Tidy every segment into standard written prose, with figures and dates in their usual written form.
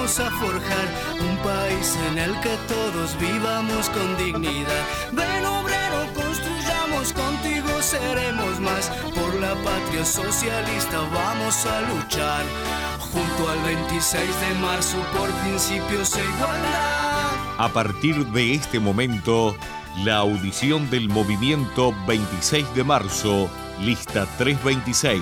vamos a forjar un país en el que todos vivamos con dignidad. Ven obrero, construyamos, contigo seremos más. Por la patria socialista vamos a luchar. Junto al 26 de marzo por principios e igualdad. A partir de este momento, la audición del movimiento 26 de marzo, lista 326.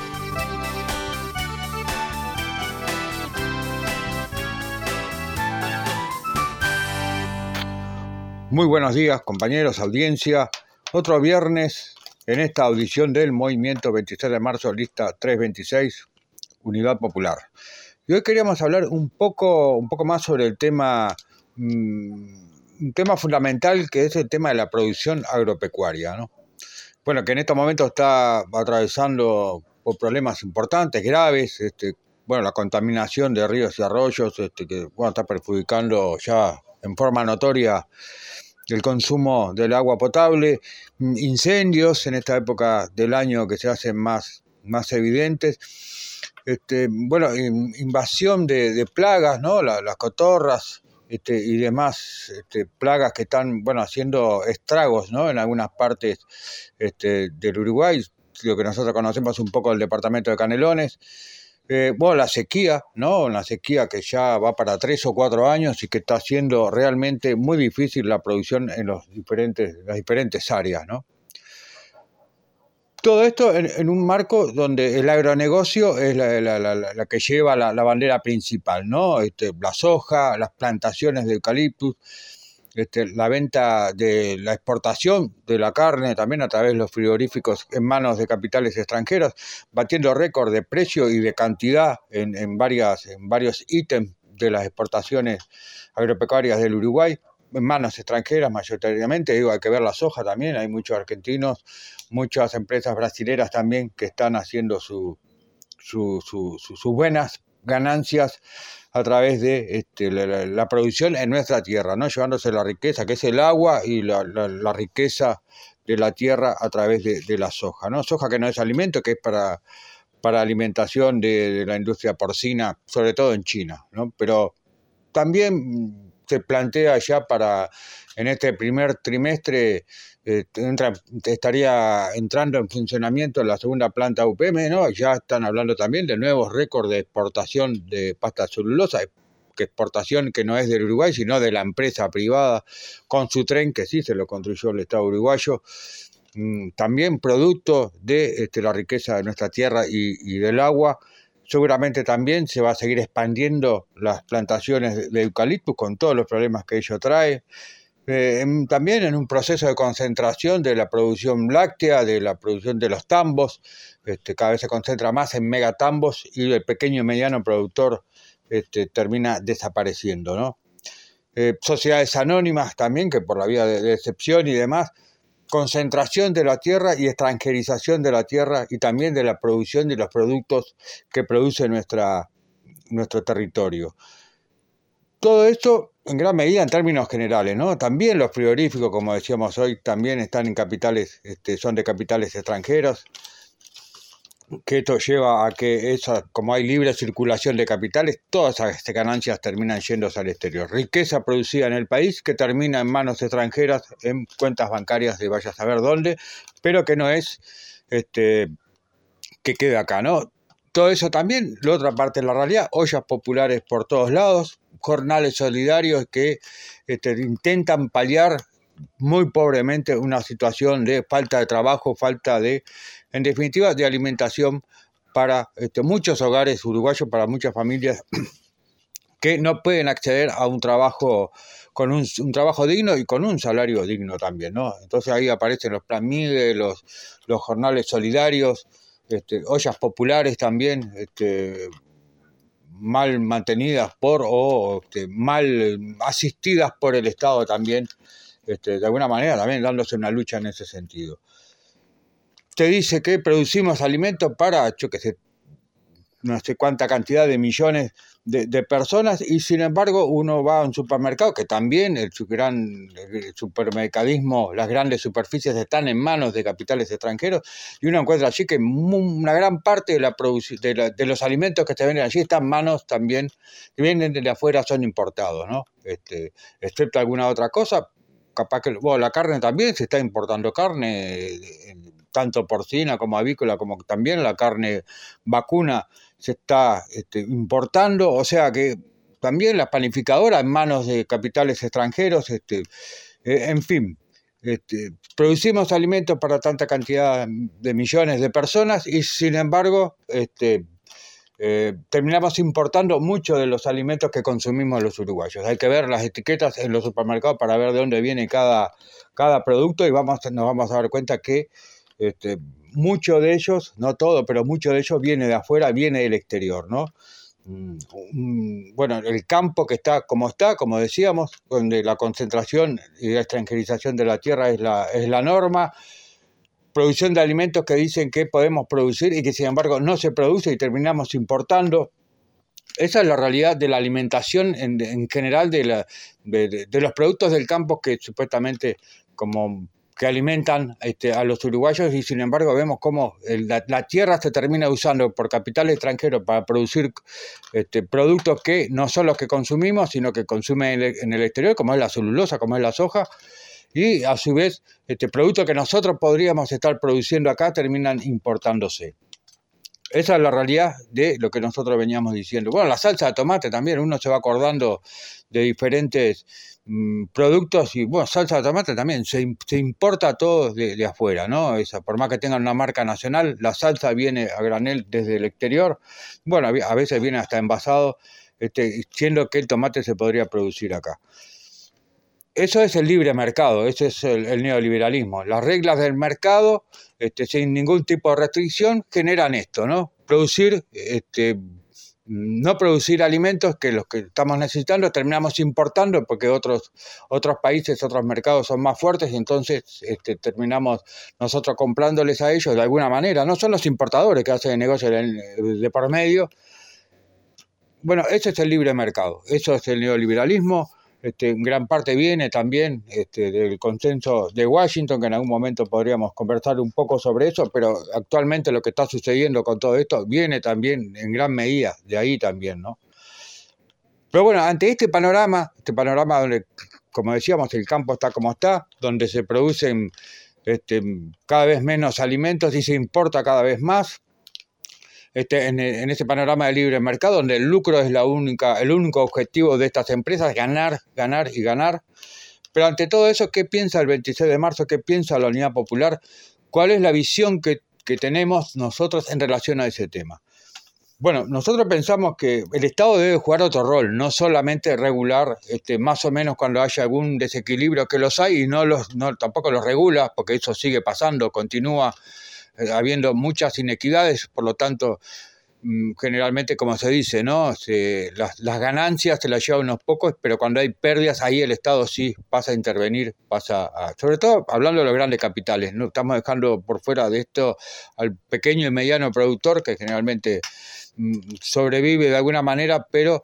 Muy buenos días, compañeros, audiencia. Otro viernes en esta audición del movimiento 26 de marzo, lista 326, Unidad Popular. Y hoy queríamos hablar un poco más sobre el tema, un tema fundamental, que es el tema de la producción agropecuaria, ¿no? Bueno, que en estos momentos está atravesando por problemas importantes, graves, la contaminación de ríos y arroyos, que está perjudicando ya en forma notoria el consumo del agua potable, incendios en esta época del año que se hacen más evidentes, invasión de plagas, ¿no? Las cotorras y demás plagas que están haciendo estragos, ¿no? En algunas partes del Uruguay, lo que nosotros conocemos un poco del departamento de Canelones. La sequía, ¿no? Una sequía que ya va para 3 o 4 años y que está haciendo realmente muy difícil la producción en las diferentes áreas, ¿no? Todo esto en un marco donde el agronegocio es la que lleva la bandera principal, ¿no? La soja, las plantaciones de eucaliptus, la venta de la exportación de la carne también a través de los frigoríficos en manos de capitales extranjeros, batiendo récord de precio y de cantidad en varios ítems de las exportaciones agropecuarias del Uruguay, en manos extranjeras mayoritariamente. Hay que ver la soja también, hay muchos argentinos, muchas empresas brasileras también que están haciendo sus buenas ganancias a través de la producción en nuestra tierra, ¿no? Llevándose la riqueza que es el agua y la riqueza de la tierra a través de la soja, ¿no? Soja que no es alimento, que es para alimentación de la industria porcina, sobre todo en China, ¿no? Pero también se plantea ya en este primer trimestre estaría entrando en funcionamiento la segunda planta UPM, ¿no? Ya están hablando también de nuevos récords de exportación de pasta celulosa, que exportación que no es del Uruguay, sino de la empresa privada, con su tren, que sí se lo construyó el Estado uruguayo. También producto de la riqueza de nuestra tierra y del agua. Seguramente también se va a seguir expandiendo las plantaciones de eucaliptus con todos los problemas que ello trae. También en un proceso de concentración de la producción láctea, de la producción de los tambos, cada vez se concentra más en megatambos y el pequeño y mediano productor termina desapareciendo, ¿no? Sociedades anónimas también, que por la vía de excepción y demás, concentración de la tierra y extranjerización de la tierra y también de la producción de los productos que produce nuestro territorio. Todo esto en gran medida en términos generales, ¿no? También los frigoríficos, como decíamos hoy, también están en capitales, son de capitales extranjeros, que esto lleva a que como hay libre circulación de capitales, todas esas ganancias terminan yéndose al exterior. Riqueza producida en el país que termina en manos extranjeras, en cuentas bancarias de vaya a saber dónde, pero que no es que quede acá, ¿no? Todo eso también, la otra parte de la realidad, ollas populares por todos lados, jornales solidarios que intentan paliar muy pobremente una situación de falta de trabajo, en definitiva, de alimentación para muchos hogares uruguayos, para muchas familias que no pueden acceder a un trabajo con un trabajo digno y con un salario digno también, ¿no? Entonces ahí aparecen los Plan Migue, los jornales solidarios, ollas populares también, mal mantenidas mal asistidas por el Estado también, de alguna manera también dándose una lucha en ese sentido. Te dice que producimos alimentos para, no sé cuánta cantidad de millones de personas, y sin embargo uno va a un supermercado, que también el supermercadismo, las grandes superficies están en manos de capitales extranjeros, y uno encuentra allí que una gran parte de los alimentos que se venden allí están en manos también, que vienen de afuera, son importados, ¿no? Excepto alguna otra cosa, capaz que la carne también, se está importando carne, tanto porcina como avícola, como también la carne vacuna se está importando, o sea que también las panificadoras en manos de capitales extranjeros, en fin, producimos alimentos para tanta cantidad de millones de personas y sin embargo terminamos importando muchos de los alimentos que consumimos los uruguayos. Hay que ver las etiquetas en los supermercados para ver de dónde viene cada producto y nos vamos a dar cuenta que mucho de ellos, no todo, pero mucho de ellos viene de afuera, viene del exterior, ¿no? Bueno, el campo que está, como decíamos, donde la concentración y la extranjerización de la tierra es la norma, producción de alimentos que dicen que podemos producir y que sin embargo no se produce y terminamos importando. Esa es la realidad de la alimentación en general de los productos del campo que supuestamente que alimentan a los uruguayos y sin embargo vemos cómo la tierra se termina usando por capital extranjero para producir productos que no son los que consumimos, sino que consumen en el exterior, como es la celulosa, como es la soja, y a su vez productos que nosotros podríamos estar produciendo acá terminan importándose. Esa es la realidad de lo que nosotros veníamos diciendo. Bueno, la salsa de tomate también, uno se va acordando de diferentes productos y bueno, salsa de tomate también se importa todo de afuera, ¿no? Por más que tengan una marca nacional, la salsa viene a granel desde el exterior. Bueno, a veces viene hasta envasado, siendo que el tomate se podría producir acá. Eso es el libre mercado, eso es el neoliberalismo. Las reglas del mercado, sin ningún tipo de restricción, generan esto, ¿no? No producir alimentos que los que estamos necesitando terminamos importando porque otros países, otros mercados son más fuertes y entonces terminamos nosotros comprándoles a ellos de alguna manera. No son los importadores que hacen el negocio de por medio. Bueno, ese es el libre mercado, eso es el neoliberalismo. En gran parte viene también del consenso de Washington, que en algún momento podríamos conversar un poco sobre eso, pero actualmente lo que está sucediendo con todo esto viene también en gran medida de ahí también, ¿no? Pero bueno, ante este panorama donde, como decíamos, el campo está como está, donde se producen cada vez menos alimentos y se importa cada vez más, en ese panorama de libre mercado, donde el lucro es el único objetivo de estas empresas, ganar, ganar y ganar. Pero ante todo eso, ¿qué piensa el 26 de marzo? ¿Qué piensa la Unidad Popular? ¿Cuál es la visión que tenemos nosotros en relación a ese tema? Bueno, nosotros pensamos que el Estado debe jugar otro rol, no solamente regular más o menos cuando haya algún desequilibrio, que los hay, y tampoco los regula, porque eso sigue pasando, continúa habiendo muchas inequidades, por lo tanto, generalmente, como se dice, ¿no? Las ganancias se las llevan unos pocos, pero cuando hay pérdidas, ahí el Estado sí pasa a intervenir, sobre todo hablando de los grandes capitales, ¿no? Estamos dejando por fuera de esto al pequeño y mediano productor, que generalmente sobrevive de alguna manera, pero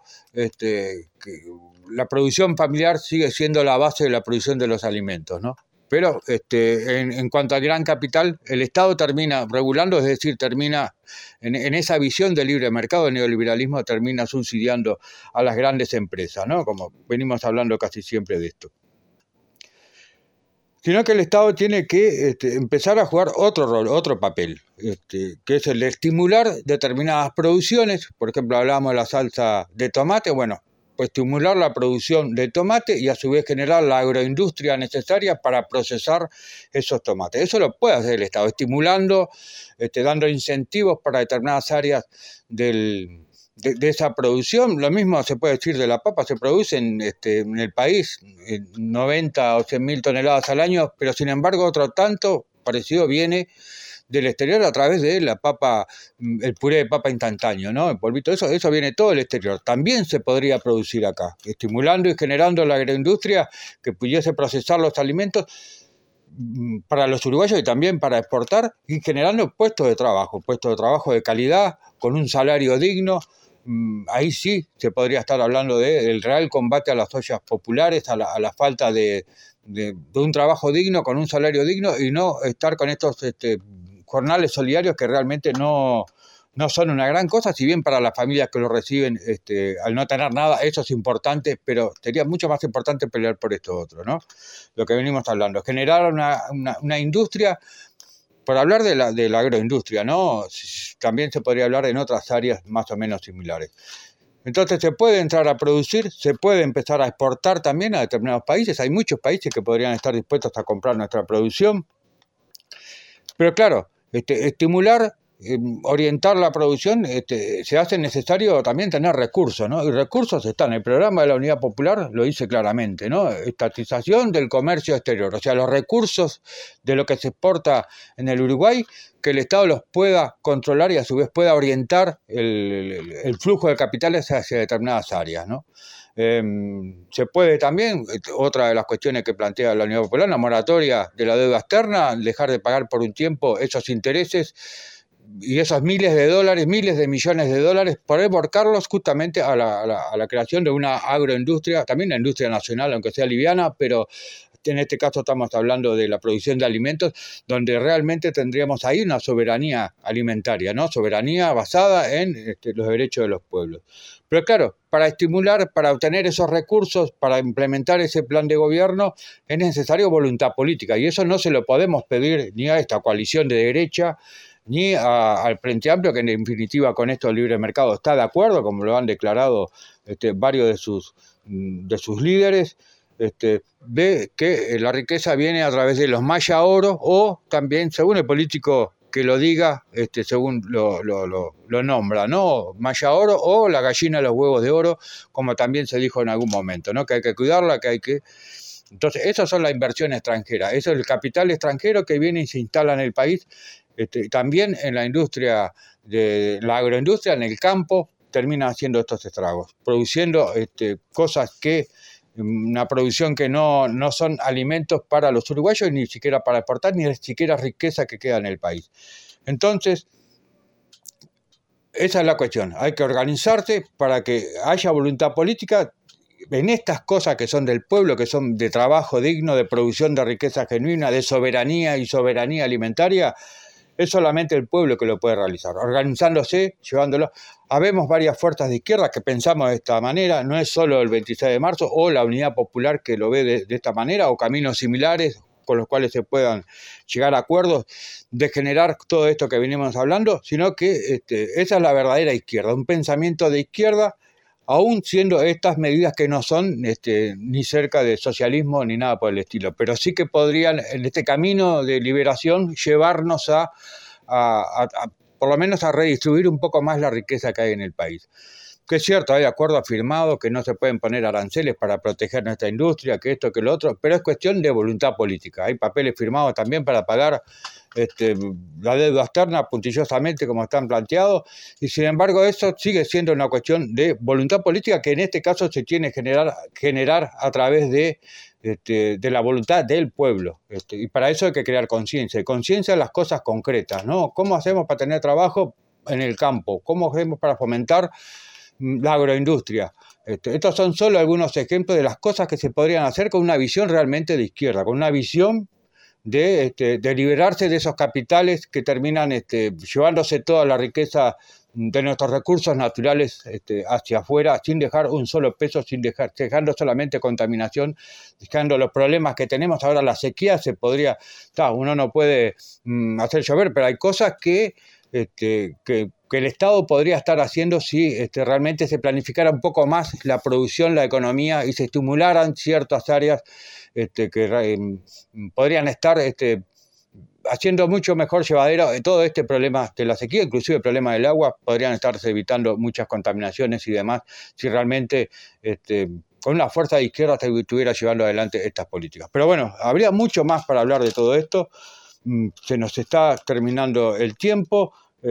la producción familiar sigue siendo la base de la producción de los alimentos, ¿no? Pero en cuanto al gran capital, el Estado termina regulando, es decir, termina en esa visión del libre mercado, el neoliberalismo termina subsidiando a las grandes empresas, ¿no? Como venimos hablando casi siempre de esto. Sino que el Estado tiene que empezar a jugar otro rol, otro papel, que es el de estimular determinadas producciones. Por ejemplo, hablábamos de la salsa de tomate, bueno, pues estimular la producción de tomate y a su vez generar la agroindustria necesaria para procesar esos tomates. Eso lo puede hacer el Estado, estimulando, dando incentivos para determinadas áreas de esa producción. Lo mismo se puede decir de la papa, se produce en el país 90 o 100 mil toneladas al año, pero sin embargo otro tanto parecido viene del exterior a través de la papa, el puré de papa instantáneo, ¿no? El polvito, eso viene todo del exterior. También se podría producir acá, estimulando y generando la agroindustria que pudiese procesar los alimentos para los uruguayos y también para exportar, y generando puestos de trabajo de calidad, con un salario digno. Ahí sí se podría estar hablando del real combate a las ollas populares, a la falta de un trabajo digno, con un salario digno, y no estar con estos jornales solidarios que realmente no son una gran cosa, si bien para las familias que lo reciben, al no tener nada, eso es importante, pero sería mucho más importante pelear por esto otro, ¿no? Lo que venimos hablando, generar una industria, por hablar de la agroindustria, ¿no? También se podría hablar en otras áreas más o menos similares. Entonces se puede entrar a producir, se puede empezar a exportar también a determinados países, hay muchos países que podrían estar dispuestos a comprar nuestra producción, pero claro, estimular, orientar la producción, se hace necesario también tener recursos, ¿no? Y recursos están. El programa de la Unidad Popular lo dice claramente, ¿no? Estatización del comercio exterior, o sea, los recursos de lo que se exporta en el Uruguay, que el Estado los pueda controlar y a su vez pueda orientar el flujo de capitales hacia determinadas áreas, ¿no? Se puede también, otra de las cuestiones que plantea la Unidad Popular, la moratoria de la deuda externa, dejar de pagar por un tiempo esos intereses y esos miles de dólares, miles de millones de dólares, poder volcarlos justamente a la creación de una agroindustria, también una industria nacional, aunque sea liviana, pero en este caso estamos hablando de la producción de alimentos, donde realmente tendríamos ahí una soberanía alimentaria, ¿no? Soberanía basada en los derechos de los pueblos. Pero claro, para estimular, para obtener esos recursos, para implementar ese plan de gobierno, es necesario voluntad política, y eso no se lo podemos pedir ni a esta coalición de derecha, ni al Frente Amplio, que en definitiva con esto el libre mercado está de acuerdo, como lo han declarado varios de sus líderes, ve que la riqueza viene a través de los maya oro, o también, según el político que lo diga, según lo nombra, ¿no? Maya oro o la gallina de los huevos de oro, como también se dijo en algún momento, ¿no? Que hay que cuidarla, que hay que... Entonces, esas son las inversiones extranjeras, eso es el capital extranjero que viene y se instala en el país, también en la industria, de la agroindustria, en el campo, termina haciendo estos estragos, produciendo cosas que, una producción que no son alimentos para los uruguayos, ni siquiera para exportar, ni siquiera riqueza que queda en el país. Entonces, esa es la cuestión, hay que organizarse para que haya voluntad política en estas cosas que son del pueblo, que son de trabajo digno, de producción de riqueza genuina, de soberanía y soberanía alimentaria. Es solamente el pueblo que lo puede realizar, organizándose, llevándolo. Habemos varias fuerzas de izquierda que pensamos de esta manera, no es solo el 26 de marzo o la Unidad Popular que lo ve de esta manera, o caminos similares con los cuales se puedan llegar a acuerdos de generar todo esto que venimos hablando, sino que esa es la verdadera izquierda, un pensamiento de izquierda, aún siendo estas medidas que no son ni cerca de socialismo ni nada por el estilo, pero sí que podrían, en este camino de liberación, llevarnos a por lo menos a redistribuir un poco más la riqueza que hay en el país. Que es cierto, hay acuerdos firmados que no se pueden poner aranceles para proteger nuestra industria, que esto, que lo otro, pero es cuestión de voluntad política. Hay papeles firmados también para pagar la deuda externa puntillosamente como están planteados, y sin embargo eso sigue siendo una cuestión de voluntad política que en este caso se tiene que generar a través de la voluntad del pueblo, y para eso hay que crear conciencia de las cosas concretas, ¿no? ¿Cómo hacemos para tener trabajo en el campo? ¿Cómo hacemos para fomentar la agroindustria? Estos son solo algunos ejemplos de las cosas que se podrían hacer con una visión realmente de izquierda, con una visión de liberarse de esos capitales que terminan llevándose toda la riqueza de nuestros recursos naturales hacia afuera, sin dejar un solo peso, dejando solamente contaminación, dejando los problemas que tenemos ahora. La sequía se podría, uno no puede hacer llover, pero hay cosas que el Estado podría estar haciendo si realmente se planificara un poco más la producción, la economía, y se estimularan ciertas áreas que podrían estar haciendo mucho mejor llevadero todo este problema de la sequía, inclusive el problema del agua. Podrían estarse evitando muchas contaminaciones y demás si realmente con una fuerza de izquierda se estuviera llevando adelante estas políticas. Pero bueno, habría mucho más para hablar de todo esto. Se nos está terminando el tiempo,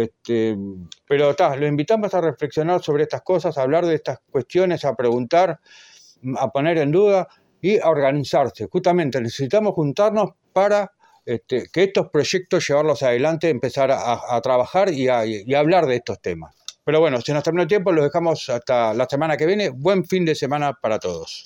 pero lo invitamos a reflexionar sobre estas cosas, a hablar de estas cuestiones, a preguntar, a poner en duda y a organizarse. Justamente necesitamos juntarnos para que estos proyectos llevarlos adelante, empezar a trabajar y a hablar de estos temas. Pero bueno, se nos terminó el tiempo, los dejamos hasta la semana que viene. Buen fin de semana para todos.